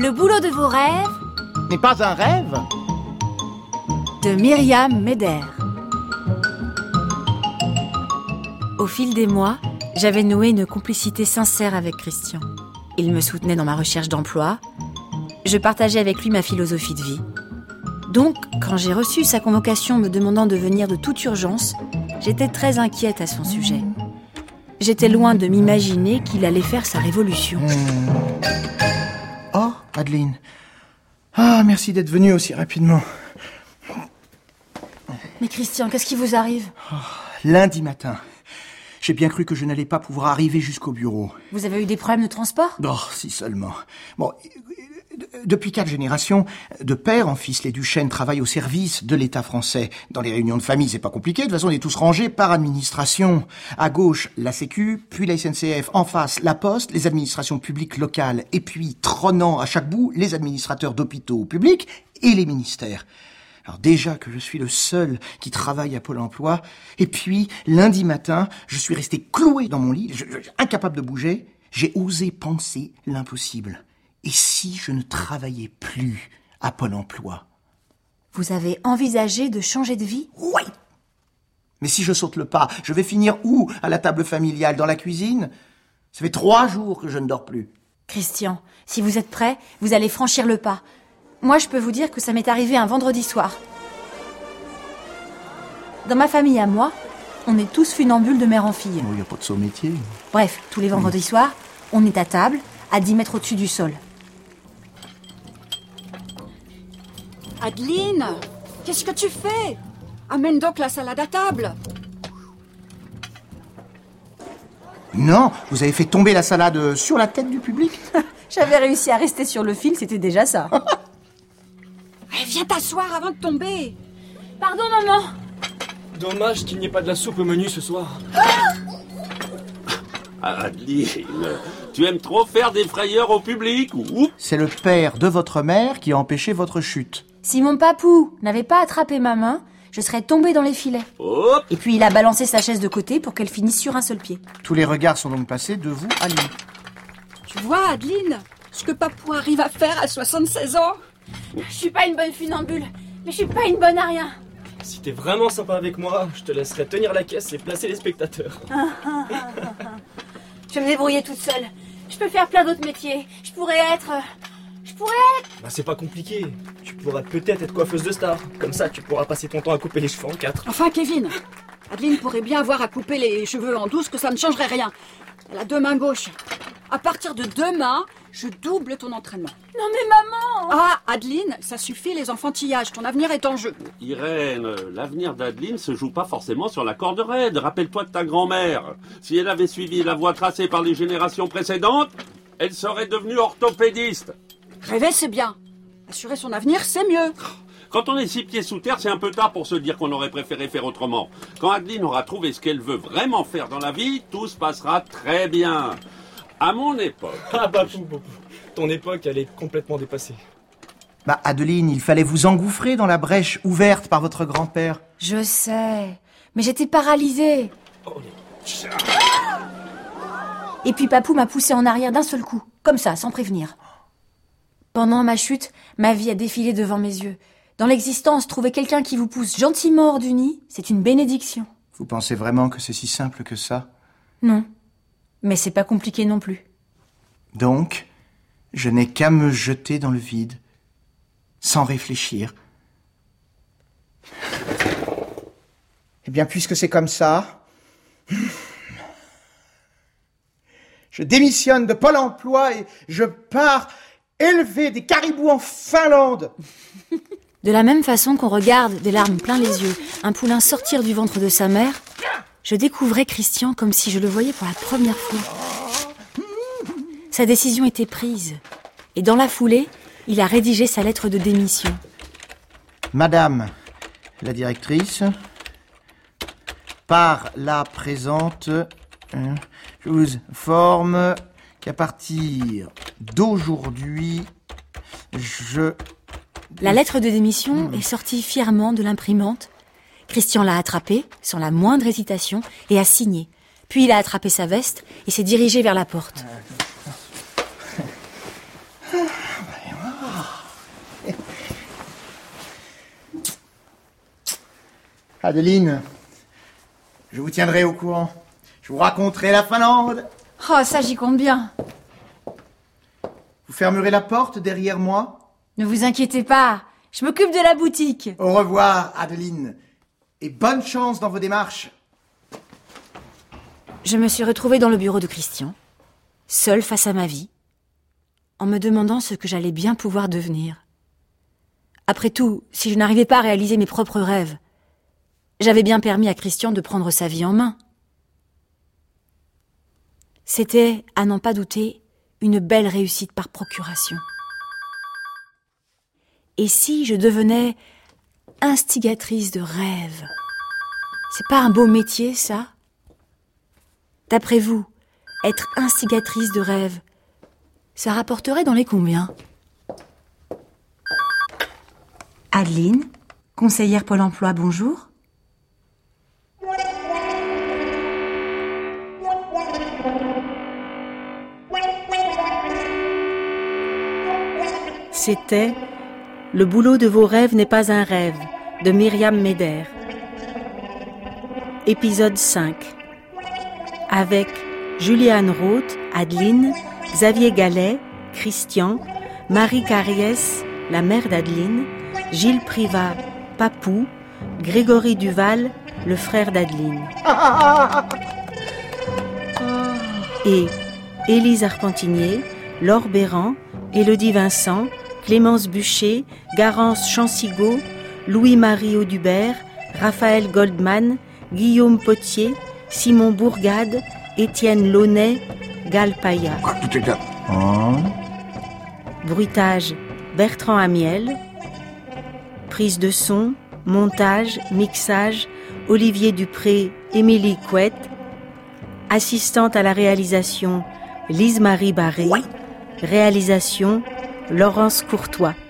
Le boulot de vos rêves N'est pas un rêve? de Myriam Meder. Au fil des mois, j'avais noué une complicité sincère avec Christian. Il me soutenait dans ma recherche d'emploi. Je partageais avec lui ma philosophie de vie. Donc, quand j'ai reçu sa convocation me demandant de venir de toute urgence, j'étais très inquiète à son sujet. J'étais loin de m'imaginer qu'il allait faire sa révolution. Oh, Adeline. Ah, merci d'être venue aussi rapidement. Mais Christian, qu'est-ce qui vous arrive ? Lundi matin, j'ai bien cru que je n'allais pas pouvoir arriver jusqu'au bureau. Vous avez eu des problèmes de transport ? Oh, si seulement. Bon, depuis 4 générations, de père en fils, les Duchesne travaillent au service de l'État français. Dans les réunions de famille, c'est pas compliqué. De toute façon, on est tous rangés par administration. À gauche, la Sécu, puis la SNCF. En face, la Poste, les administrations publiques locales. Et puis, trônant à chaque bout, les administrateurs d'hôpitaux publics et les ministères. Alors déjà que je suis le seul qui travaille à Pôle emploi, et puis lundi matin, je suis resté cloué dans mon lit, incapable de bouger, j'ai osé penser l'impossible. Et si je ne travaillais plus à Pôle emploi? Vous avez envisagé de changer de vie ? Oui. Mais si je saute le pas, je vais finir où? À la table familiale, dans la cuisine? Ça fait 3 jours que je ne dors plus. Christian, si vous êtes prêt, vous allez franchir le pas. Moi, je peux vous dire que ça m'est arrivé un vendredi soir. Dans ma famille à moi, on est tous funambules de mère en fille. Il n'y a pas de saut métier. Bref, tous les vendredis soirs, on est à table, à 10 mètres au-dessus du sol. Adeline, qu'est-ce que tu fais? Amène donc la salade à table. Non, vous avez fait tomber la salade sur la tête du public? J'avais réussi à rester sur le fil, c'était déjà ça. Viens t'asseoir avant de tomber. Pardon, maman. Dommage qu'il n'y ait pas de la soupe au menu ce soir. Adeline, tu aimes trop faire des frayeurs au public ou... C'est le père de votre mère qui a empêché votre chute. Si mon papou n'avait pas attrapé ma main, je serais tombée dans les filets. Hop. Et puis il a balancé sa chaise de côté pour qu'elle finisse sur un seul pied. Tous les regards sont donc passés de vous à lui. Tu vois, Adeline, ce que papou arrive à faire à 76 ans? Je suis pas une bonne funambule, mais je suis pas une bonne à rien. Si t'es vraiment sympa avec moi, je te laisserai tenir la caisse et placer les spectateurs. Je vais me débrouiller toute seule. Je peux faire plein d'autres métiers. Je pourrais être... Bah c'est pas compliqué. Tu pourras peut-être être coiffeuse de star. Comme ça, tu pourras passer ton temps à couper les cheveux en 4. Enfin, Kevin, Adeline pourrait bien avoir à couper les cheveux en 12, que ça ne changerait rien. Elle a 2 mains gauches. À partir de demain, je double ton entraînement. Non mais maman! Ah, Adeline, ça suffit les enfantillages, ton avenir est en jeu. Irène, l'avenir d'Adeline se joue pas forcément sur la corde raide. Rappelle-toi de ta grand-mère. Si elle avait suivi la voie tracée par les générations précédentes, elle serait devenue orthopédiste. Rêver, c'est bien. Assurer son avenir, c'est mieux. Quand on est 6 pieds sous terre, c'est un peu tard pour se dire qu'on aurait préféré faire autrement. Quand Adeline aura trouvé ce qu'elle veut vraiment faire dans la vie, tout se passera très bien. À mon époque... Ah bah, ton époque, elle est complètement dépassée. Bah, Adeline, il fallait vous engouffrer dans la brèche ouverte par votre grand-père. Je sais, mais j'étais paralysée. Et puis papou m'a poussée en arrière d'un seul coup, comme ça, sans prévenir. Pendant ma chute, ma vie a défilé devant mes yeux. Dans l'existence, trouver quelqu'un qui vous pousse gentiment hors du nid, c'est une bénédiction. Vous pensez vraiment que c'est si simple que ça? Non, mais c'est pas compliqué non plus. Donc, je n'ai qu'à me jeter dans le vide, sans réfléchir. Eh bien, puisque c'est comme ça, je démissionne de Pôle emploi et je pars élever des caribous en Finlande. De la même façon qu'on regarde, des larmes plein les yeux, un poulain sortir du ventre de sa mère, je découvrais Christian comme si je le voyais pour la première fois. Sa décision était prise. Et dans la foulée, il a rédigé sa lettre de démission. Madame la directrice, par la présente, je vous informe qu'à partir d'aujourd'hui, La lettre de démission est sortie fièrement de l'imprimante. Christian l'a attrapée, sans la moindre hésitation, et a signé. Puis il a attrapé sa veste et s'est dirigé vers la porte. Adeline, je vous tiendrai au courant. Je vous raconterai la Finlande. Oh, ça j'y compte bien. Vous fermerez la porte derrière moi? Ne vous inquiétez pas, je m'occupe de la boutique. Au revoir, Adeline. Et bonne chance dans vos démarches. Je me suis retrouvée dans le bureau de Christian, seule face à ma vie, en me demandant ce que j'allais bien pouvoir devenir. Après tout, si je n'arrivais pas à réaliser mes propres rêves, j'avais bien permis à Christian de prendre sa vie en main. C'était, à n'en pas douter, une belle réussite par procuration. Et si je devenais instigatrice de rêves? C'est pas un beau métier, ça? D'après vous, être instigatrice de rêves, ça rapporterait dans les combien? Adeline, conseillère Pôle emploi, bonjour. C'était « Le boulot de vos rêves n'est pas un rêve » de Myriam Meder. Épisode 5. Avec Juliane Roth, Adeline, Xavier Gallet, Christian, Marie Cariès, la mère d'Adeline, Gilles Privat, Papou, Grégory Duval, le frère d'Adeline. Et Élise Arpentinier, Laure Béran, Élodie Vincent, Clémence Bûcher, Garance Chansigo, Louis-Marie Audubert, Raphaël Goldman, Guillaume Potier, Simon Bourgade, Étienne Launay, Gal Paya. Bruitage, Bertrand Amiel. Prise de son, montage, mixage, Olivier Dupré, Émilie Couette. Assistante à la réalisation, Lise-Marie Barré. Réalisation, Laurence Courtois.